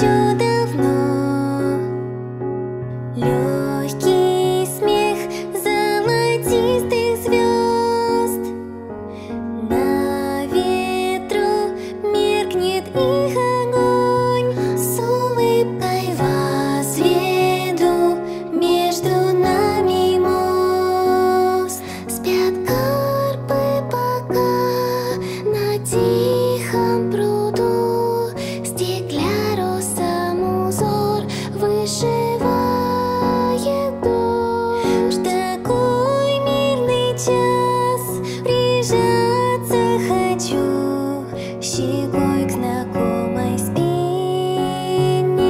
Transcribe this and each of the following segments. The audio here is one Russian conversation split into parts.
еще давно. Легкий смех золотистых звезд, на ветру меркнет их огонь. С улыбкой возведу между нами мост. Спят карпы пока на тихом пруду, стеклярусом узор вышивает дождь. В такой мирный час прижаться хочу щекой к знакомой спине.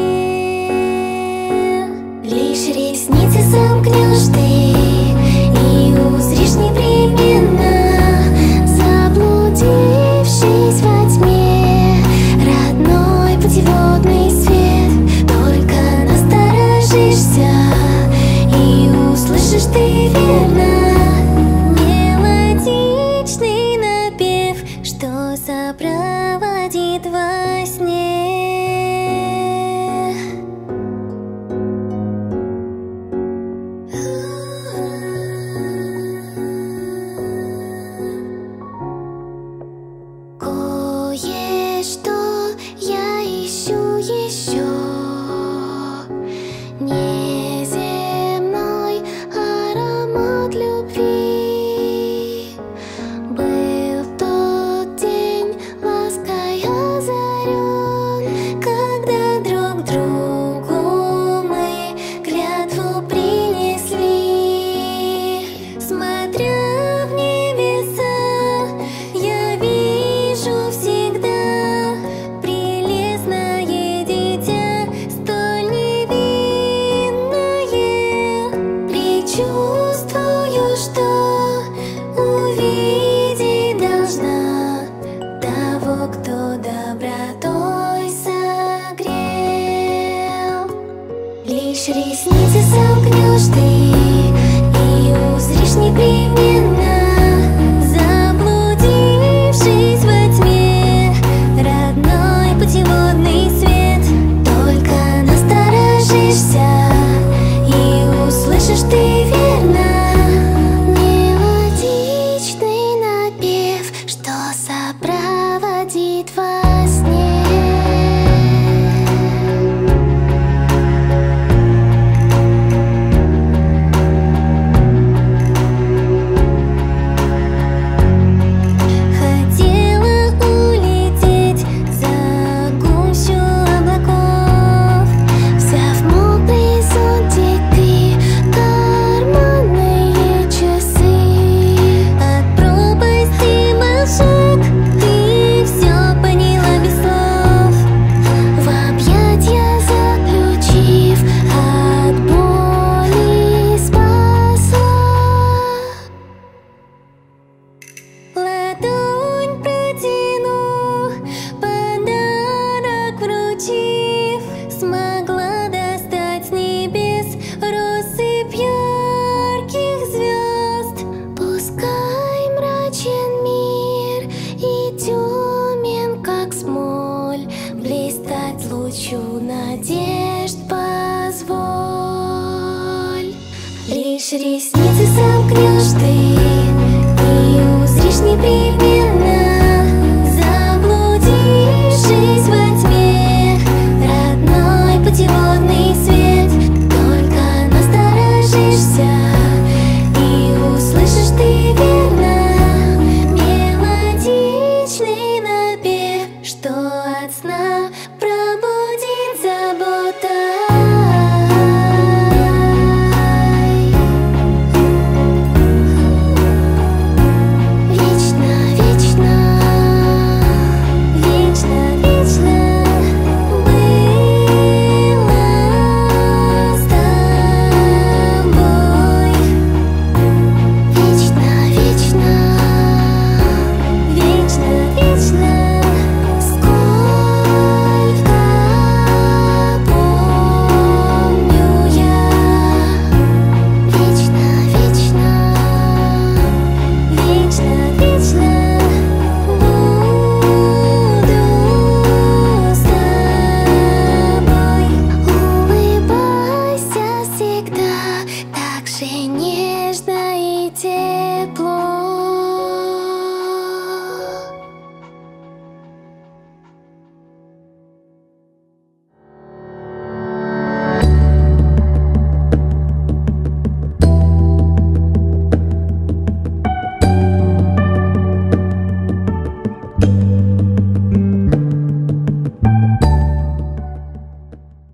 Лишь ресницы сомкнешь ты и узришь непременно, заблудившись во тьме, родной путеводный свет. Только насторожишься и услышишь ты верно мелодичный напев, что сопроводит во сне. Кое-что я ищу еще, неземной аромат любви. Был тот день лаской озарен, когда друг другу мы клятву принесли. Смотря в небеса, я вижу всегда прелестное дитя, столь невинное. Предчувствую, что увидеть должна того, кто добротой согрел. Лишь ресницы сомкнешь ты и узришь непременно, заблудившись во тьме, родной путеводный свет. Только насторожишься и услышишь ты верно мелодичный напев, что сопроводит во сне. Хотела улететь за гущу облаков, взяв мокрые зонтики, карманные часы. От пропасти больших ты все поняла без слов, в объятья заключив, от боли спасла. Ладонь протяну, подарок вручив, смогла достать с небес россыпь ярких звезд. Пускай мрачен мир и темен, как смоль, блистать лучу надежд позволь. Лишь ресницы сомкнешь ты и узришь непременно